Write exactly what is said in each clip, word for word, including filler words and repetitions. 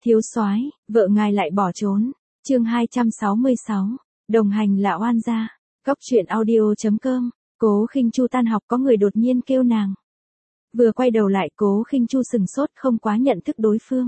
Thiếu soái, vợ ngài lại bỏ trốn. Chương hai trăm sáu mươi sáu. Đồng hành là oan gia. Góc truyện audio chấm com. Cố Khinh Chu tan học có người đột nhiên kêu nàng. Vừa quay đầu lại, Cố Khinh Chu sừng sốt không quá nhận thức đối phương.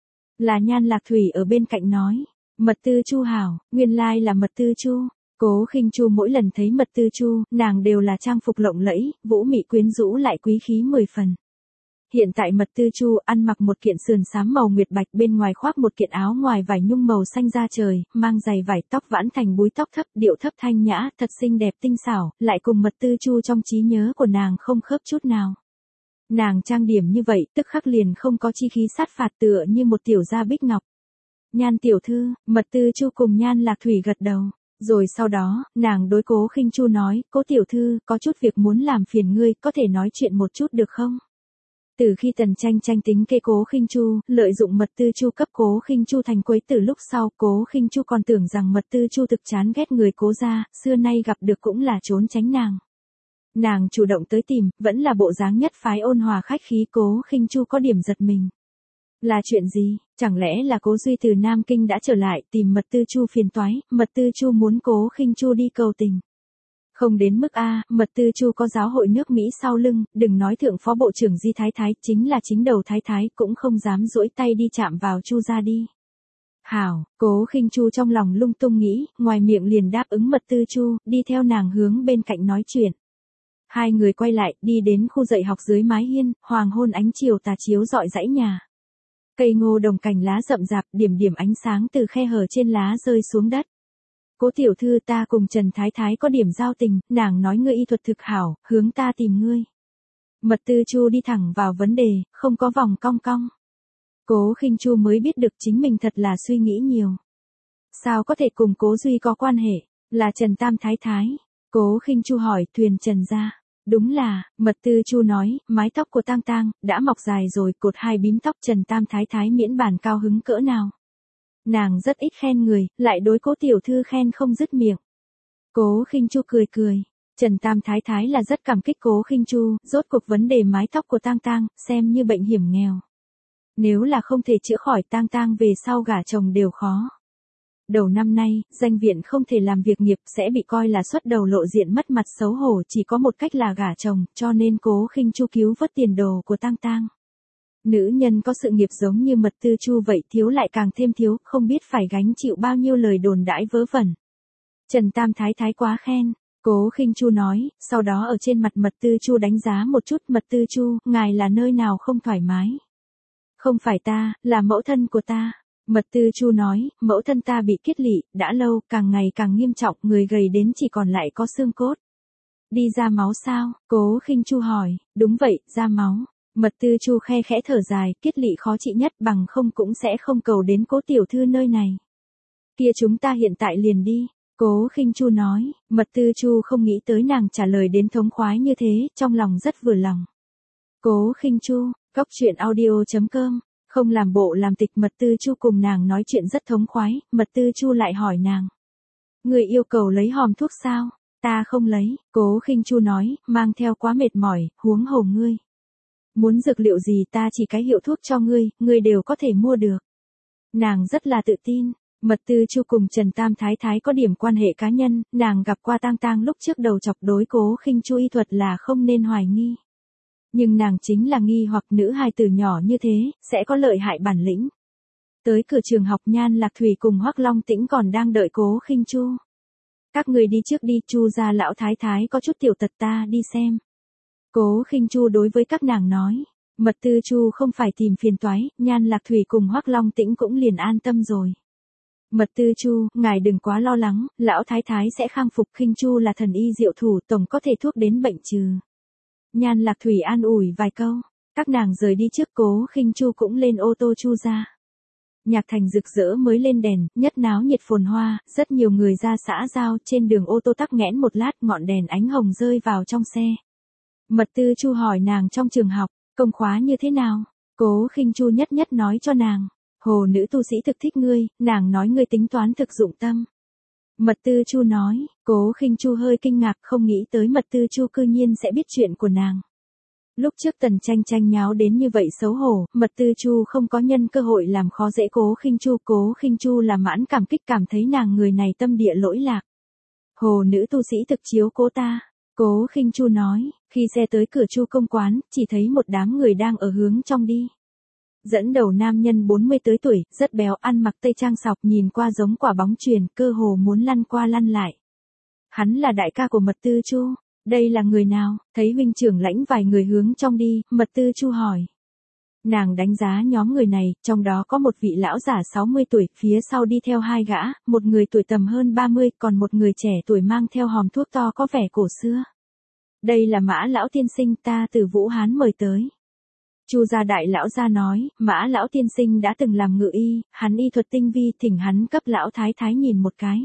Là Nhan Lạc Thủy ở bên cạnh nói, Mật Tư Chu hảo, nguyên lai là Mật Tư Chu. Cố Khinh Chu mỗi lần thấy Mật Tư Chu, nàng đều là trang phục lộng lẫy, vũ mị quyến rũ lại quý khí mười phần. Hiện tại Mật Tư Chu ăn mặc một kiện sườn xám màu nguyệt bạch, bên ngoài khoác một kiện áo ngoài vải nhung màu xanh da trời, mang giày vải, tóc vãn thành búi tóc thấp, điệu thấp thanh nhã, thật xinh đẹp tinh xảo, lại cùng Mật Tư Chu trong trí nhớ của nàng không khớp chút nào. Nàng trang điểm như vậy, tức khắc liền không có chi khí sát phạt, tựa như một tiểu gia bích ngọc. Nhan tiểu thư, Mật Tư Chu cùng Nhan Lạc Thủy gật đầu. Rồi sau đó, nàng đối Cố Khinh Chu nói, Cố tiểu thư, có chút việc muốn làm phiền ngươi, có thể nói chuyện một chút được không? Từ khi Tần Tranh Tranh tính kế Cố Khinh Chu, lợi dụng Mật Tư Chu cấp Cố Khinh Chu thành quấy tử lúc sau, Cố Khinh Chu còn tưởng rằng Mật Tư Chu thực chán ghét người Cố gia, xưa nay gặp được cũng là trốn tránh nàng. Nàng chủ động tới tìm, vẫn là bộ dáng nhất phái ôn hòa khách khí, Cố Khinh Chu có điểm giật mình. Là chuyện gì? Chẳng lẽ là Cố Duy từ Nam Kinh đã trở lại tìm Mật Tư Chu phiền toái, Mật Tư Chu muốn Cố Khinh Chu đi cầu tình. Không đến mức a, Mật Tư Chu có giáo hội nước Mỹ sau lưng, đừng nói thượng phó bộ trưởng Di Thái Thái, chính là chính đầu Thái Thái cũng không dám duỗi tay đi chạm vào Chu gia đi. Hảo, Cố Khinh Chu trong lòng lung tung nghĩ, ngoài miệng liền đáp ứng Mật Tư Chu, đi theo nàng hướng bên cạnh nói chuyện. Hai người quay lại, đi đến khu dạy học dưới mái hiên, hoàng hôn ánh chiều tà chiếu rọi dãy nhà. Cây ngô đồng cành lá rậm rạp, điểm điểm ánh sáng từ khe hở trên lá rơi xuống đất. Cố tiểu thư, ta cùng Trần Thái Thái có điểm giao tình, nàng nói ngươi y thuật thực hảo, hướng ta tìm ngươi. Mật Tư Chu đi thẳng vào vấn đề, không có vòng cong cong. Cố Khinh Chu mới biết được chính mình thật là suy nghĩ nhiều. Sao có thể cùng Cố Duy có quan hệ, là Trần Tam Thái Thái. Cố Khinh Chu hỏi, thuyền Trần gia. Đúng là, Mật Tư Chu nói, mái tóc của Tang Tang đã mọc dài rồi, cột hai bím tóc Trần Tam Thái Thái miễn bàn cao hứng cỡ nào. Nàng rất ít khen người, lại đối Cố tiểu thư khen không dứt miệng. Cố Khinh Chu cười cười, Trần Tam Thái Thái là rất cảm kích Cố Khinh Chu, rốt cuộc vấn đề mái tóc của Tang Tang xem như bệnh hiểm nghèo. Nếu là không thể chữa khỏi, Tang Tang về sau gả chồng đều khó. Đầu năm nay, danh viện không thể làm việc nghiệp, sẽ bị coi là xuất đầu lộ diện, mất mặt xấu hổ, chỉ có một cách là gả chồng, cho nên Cố Khinh Chu cứu vớt tiền đồ của Tang Tang. Nữ nhân có sự nghiệp giống như Mật Tư Chu vậy, thiếu lại càng thêm thiếu, không biết phải gánh chịu bao nhiêu lời đồn đãi vớ vẩn. Trần Tam Thái Thái quá khen, Cố Khinh Chu nói, sau đó ở trên mặt Mật Tư Chu đánh giá một chút, Mật Tư Chu, ngài là nơi nào không thoải mái? Không phải ta, là mẫu thân của ta. Mật Tư Chu nói, mẫu thân ta bị kiết lỵ, đã lâu, càng ngày càng nghiêm trọng, người gầy đến chỉ còn lại có xương cốt. Đi ra máu sao? Cố Khinh Chu hỏi, đúng vậy, ra máu. Mật Tư Chu khe khẽ thở dài, kiết lỵ khó trị nhất, bằng không cũng sẽ không cầu đến Cố tiểu thư nơi này. Kia chúng ta hiện tại liền đi. Cố Khinh Chu nói, Mật Tư Chu không nghĩ tới nàng trả lời đến thống khoái như thế, trong lòng rất vừa lòng. Cố Khinh Chu, góc truyện audio chấm com. Không làm bộ làm tịch, Mật Tư Chu cùng nàng nói chuyện rất thống khoái, Mật Tư Chu lại hỏi nàng. Người yêu cầu lấy hòm thuốc sao? Ta không lấy, Cố Khinh Chu nói, mang theo quá mệt mỏi, huống hồ ngươi. Muốn dược liệu gì ta chỉ cái hiệu thuốc cho ngươi, ngươi đều có thể mua được. Nàng rất là tự tin, Mật Tư Chu cùng Trần Tam Thái Thái có điểm quan hệ cá nhân, nàng gặp qua Tang Tang lúc trước đầu chọc đối Cố Khinh Chu y thuật là không nên hoài nghi. Nhưng nàng chính là nghi hoặc nữ hài tử nhỏ như thế, sẽ có lợi hại bản lĩnh. Tới cửa trường học, Nhan Lạc Thủy cùng Hoắc Long Tĩnh còn đang đợi Cố Khinh Chu. Các người đi trước đi, Chu gia lão thái thái có chút tiểu tật, ta đi xem. Cố Khinh Chu đối với các nàng nói, Mật Tư Chu không phải tìm phiền toái, Nhan Lạc Thủy cùng Hoắc Long Tĩnh cũng liền an tâm rồi. Mật Tư Chu, ngài đừng quá lo lắng, lão thái thái sẽ khang phục, Khinh Chu là thần y diệu thủ, tổng có thể thuốc đến bệnh trừ. Nhan Lạc Thủy an ủi vài câu, các nàng rời đi trước, Cố Khinh Chu cũng lên ô tô Chu ra. Nhạc thành rực rỡ mới lên đèn, nhất náo nhiệt phồn hoa, rất nhiều người ra xã giao, trên đường ô tô tắc nghẽn một lát, ngọn đèn ánh hồng rơi vào trong xe. Mật Tư Chu hỏi nàng trong trường học, công khóa như thế nào? Cố Khinh Chu nhất nhất nói cho nàng, hồ nữ tu sĩ thực thích ngươi, nàng nói ngươi tính toán thực dụng tâm. Mật Tư Chu nói, Cố Khinh Chu hơi kinh ngạc, không nghĩ tới Mật Tư Chu cư nhiên sẽ biết chuyện của nàng. Lúc trước Tần Tranh Tranh nháo đến như vậy xấu hổ, Mật Tư Chu không có nhân cơ hội làm khó dễ Cố Khinh Chu, Cố Khinh Chu là mãn cảm kích, cảm thấy nàng người này tâm địa lỗi lạc. Hồ nữ tu sĩ thực chiếu cố ta. Cố Khinh Chu nói, khi xe tới cửa Chu công quán, chỉ thấy một đám người đang ở hướng trong đi. Dẫn đầu nam nhân bốn mươi tới tuổi, rất béo, ăn mặc tây trang sọc, nhìn qua giống quả bóng chuyền, cơ hồ muốn lăn qua lăn lại. Hắn là đại ca của Mật Tư Chu. Đây là người nào? Thấy huynh trưởng lãnh vài người hướng trong đi, Mật Tư Chu hỏi. Nàng đánh giá nhóm người này, trong đó có một vị lão giả sáu mươi tuổi, phía sau đi theo hai gã, một người tuổi tầm hơn ba mươi, còn một người trẻ tuổi mang theo hòm thuốc to có vẻ cổ xưa. Đây là Mã lão tiên sinh, ta từ Vũ Hán mời tới. Chu gia đại lão gia nói, Mã lão tiên sinh đã từng làm ngự y, hắn y thuật tinh vi, thỉnh hắn cấp lão thái thái nhìn một cái.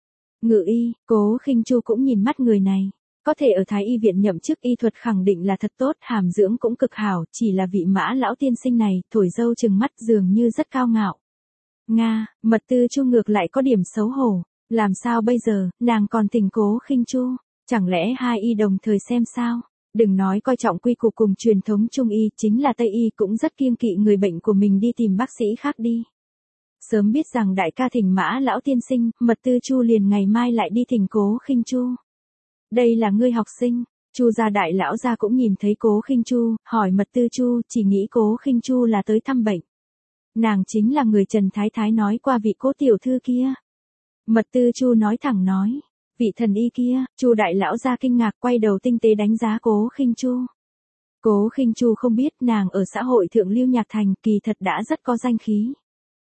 Ngự y, Cố Khinh Chu cũng nhìn mắt người này. Có thể ở Thái y viện nhậm chức y thuật khẳng định là thật tốt, hàm dưỡng cũng cực hảo, chỉ là vị Mã lão tiên sinh này, thổi dâu chừng mắt dường như rất cao ngạo. Nga, Mật Tư Chu ngược lại có điểm xấu hổ, làm sao bây giờ, nàng còn tình Cố Khinh Chu, chẳng lẽ hai y đồng thời xem sao? Đừng nói coi trọng quy củ cùng truyền thống Trung y, chính là Tây y cũng rất kiêng kỵ người bệnh của mình đi tìm bác sĩ khác đi. Sớm biết rằng đại ca thỉnh Mã lão tiên sinh, Mật Tư Chu liền ngày mai lại đi thỉnh Cố Khinh Chu. Đây là ngươi học sinh. Chu gia đại lão gia cũng nhìn thấy Cố Khinh Chu, hỏi Mật Tư Chu, chỉ nghĩ Cố Khinh Chu là tới thăm bệnh. Nàng chính là người Trần Thái Thái nói qua vị Cố tiểu thư kia. Mật Tư Chu nói thẳng nói, vị thần y kia. Chu đại lão gia kinh ngạc, quay đầu tinh tế đánh giá Cố Khinh Chu. Cố Khinh Chu không biết nàng ở xã hội thượng lưu nhạc thành, kỳ thật đã rất có danh khí.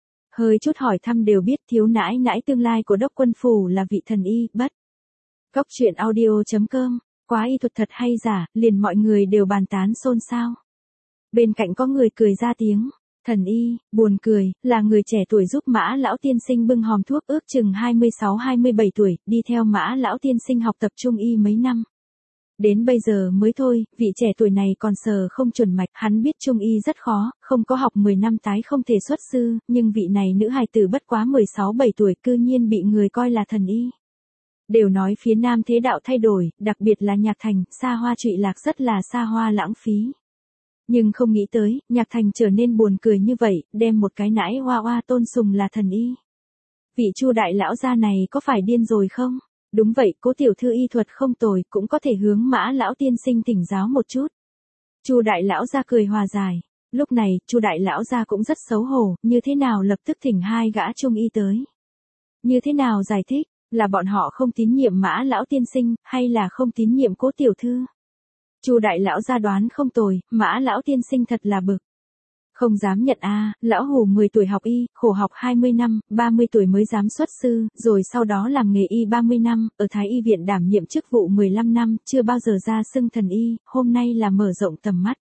Hơi chút hỏi thăm đều biết thiếu nãi nãi tương lai của Đốc Quân phủ là vị thần y, bất. Cốc truyện audio chấm com, quá y thuật thật hay giả, liền mọi người đều bàn tán xôn xao. Bên cạnh có người cười ra tiếng, thần y, buồn cười, là người trẻ tuổi giúp Mã lão tiên sinh bưng hòm thuốc, ước chừng hai mươi sáu hai mươi bảy tuổi, đi theo Mã lão tiên sinh học tập Trung y mấy năm. Đến bây giờ mới thôi, vị trẻ tuổi này còn sờ không chuẩn mạch, hắn biết Trung y rất khó, không có học mười năm tái không thể xuất sư, nhưng vị này nữ hài tử bất quá mười sáu bảy tuổi cư nhiên bị người coi là thần y. Đều nói phía Nam thế đạo thay đổi, đặc biệt là Nhạc Thành, xa hoa trụy lạc rất là xa hoa lãng phí. Nhưng không nghĩ tới, Nhạc Thành trở nên buồn cười như vậy, đem một cái nãi hoa hoa tôn sùng là thần y. Vị Chu đại lão gia này có phải điên rồi không? Đúng vậy, Cố tiểu thư y thuật không tồi, cũng có thể hướng Mã lão tiên sinh thỉnh giáo một chút. Chu đại lão gia cười hòa giải. Lúc này, Chu đại lão gia cũng rất xấu hổ, như thế nào lập tức thỉnh hai gã Trung y tới? Như thế nào giải thích? Là bọn họ không tín nhiệm Mã lão tiên sinh, hay là không tín nhiệm Cố tiểu thư? Chu đại lão gia đoán không tồi, Mã lão tiên sinh thật là bực. Không dám nhận a, à, lão hủ mười tuổi học y, khổ học hai mươi năm, ba mươi tuổi mới dám xuất sư, rồi sau đó làm nghề y ba mươi năm, ở Thái y viện đảm nhiệm chức vụ mười lăm năm, chưa bao giờ ra xưng thần y, hôm nay là mở rộng tầm mắt.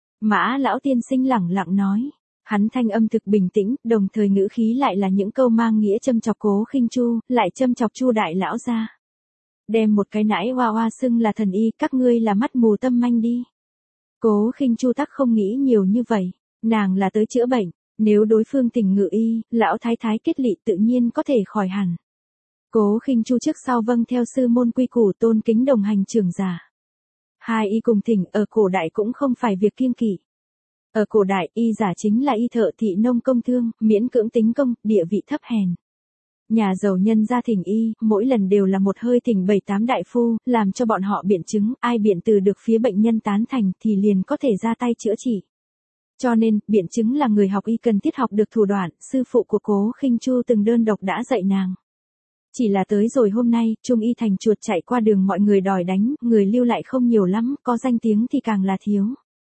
Mã lão tiên sinh lẳng lặng nói. Hắn thanh âm thực bình tĩnh, đồng thời ngữ khí lại là những câu mang nghĩa châm chọc Cố Khinh Chu, lại châm chọc Chu đại lão gia. Đem một cái nãi hoa hoa xưng là thần y, các ngươi là mắt mù tâm manh đi. Cố Khinh Chu tắc không nghĩ nhiều như vậy, nàng là tới chữa bệnh, nếu đối phương tình ngự y, lão thái thái kết lị tự nhiên có thể khỏi hẳn. Cố Khinh Chu trước sau vâng theo sư môn quy củ tôn kính đồng hành trưởng giả. Hai y cùng thỉnh ở cổ đại cũng không phải việc kiêng kỵ. Ở cổ đại, y giả chính là y thợ thị nông công thương, miễn cưỡng tính công, địa vị thấp hèn. Nhà giàu nhân gia thỉnh y, mỗi lần đều là một hơi thỉnh bảy tám đại phu, làm cho bọn họ biện chứng, ai biện từ được phía bệnh nhân tán thành thì liền có thể ra tay chữa trị. Cho nên, biện chứng là người học y cần thiết học được thủ đoạn, sư phụ của Cố Khinh Chu từng đơn độc đã dạy nàng. Chỉ là tới rồi hôm nay, Trung y thành chuột chạy qua đường mọi người đòi đánh, người lưu lại không nhiều lắm, có danh tiếng thì càng là thiếu.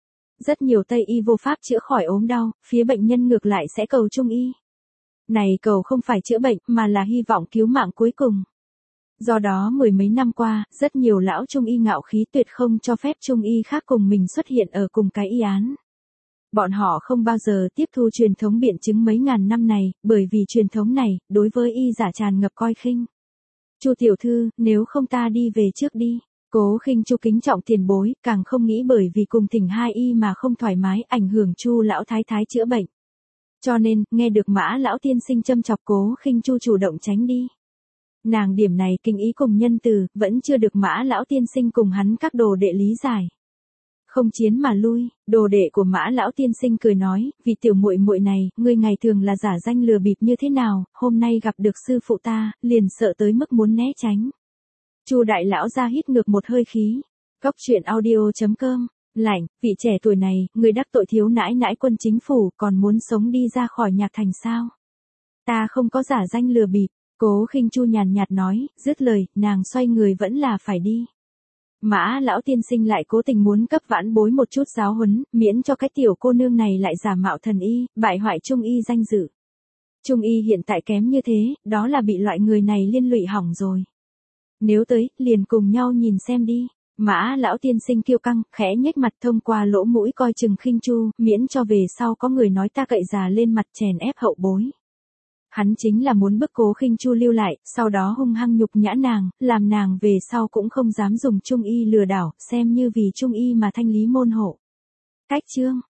Rất nhiều Tây y vô pháp chữa khỏi ốm đau, phía bệnh nhân ngược lại sẽ cầu Trung y. Này cầu không phải chữa bệnh, mà là hy vọng cứu mạng cuối cùng. Do đó mười mấy năm qua, rất nhiều lão Trung y ngạo khí tuyệt không cho phép Trung y khác cùng mình xuất hiện ở cùng cái y án. Bọn họ không bao giờ tiếp thu truyền thống biện chứng mấy ngàn năm này, bởi vì truyền thống này, đối với y giả tràn ngập coi khinh. Chu tiểu thư, nếu không ta đi về trước đi. Cố Khinh Chu kính trọng tiền bối, càng không nghĩ bởi vì cùng thỉnh hai y mà không thoải mái, ảnh hưởng Chu lão thái thái chữa bệnh. Cho nên, nghe được Mã lão tiên sinh châm chọc Cố Khinh Chu chủ động tránh đi. Nàng điểm này kinh ý cùng nhân từ, vẫn chưa được Mã lão tiên sinh cùng hắn các đồ đệ lý giải. không chiến mà lui. Đồ đệ của Mã lão tiên sinh cười nói, vì tiểu muội muội này, ngươi ngày thường là giả danh lừa bịp như thế nào, hôm nay gặp được sư phụ ta, liền sợ tới mức muốn né tránh. Chu đại lão ra hít ngược một hơi khí. Cốc truyện audio chấm com. Lạnh, vị trẻ tuổi này, người đắc tội thiếu nãi nãi quân chính phủ, còn muốn sống đi ra khỏi nhạc thành sao? Ta không có giả danh lừa bịp. Cố Khinh Chu nhàn nhạt nói, dứt lời, nàng xoay người vẫn là phải đi. Mã lão tiên sinh lại cố tình muốn cấp vãn bối một chút giáo huấn, miễn cho cái tiểu cô nương này lại giả mạo thần y, bại hoại trung y danh dự. Trung y hiện tại kém như thế, đó là bị loại người này liên lụy hỏng rồi. Nếu tới, liền cùng nhau nhìn xem đi. Mã lão tiên sinh kiêu căng, khẽ nhếch mặt thông qua lỗ mũi coi chừng Khinh Chu, miễn cho về sau có người nói ta cậy già lên mặt chèn ép hậu bối. Hắn chính là muốn bức Cố Khinh Chu lưu lại, sau đó hung hăng nhục nhã nàng, làm nàng về sau cũng không dám dùng trung y lừa đảo, xem như vì trung y mà thanh lý môn hộ. Cách chương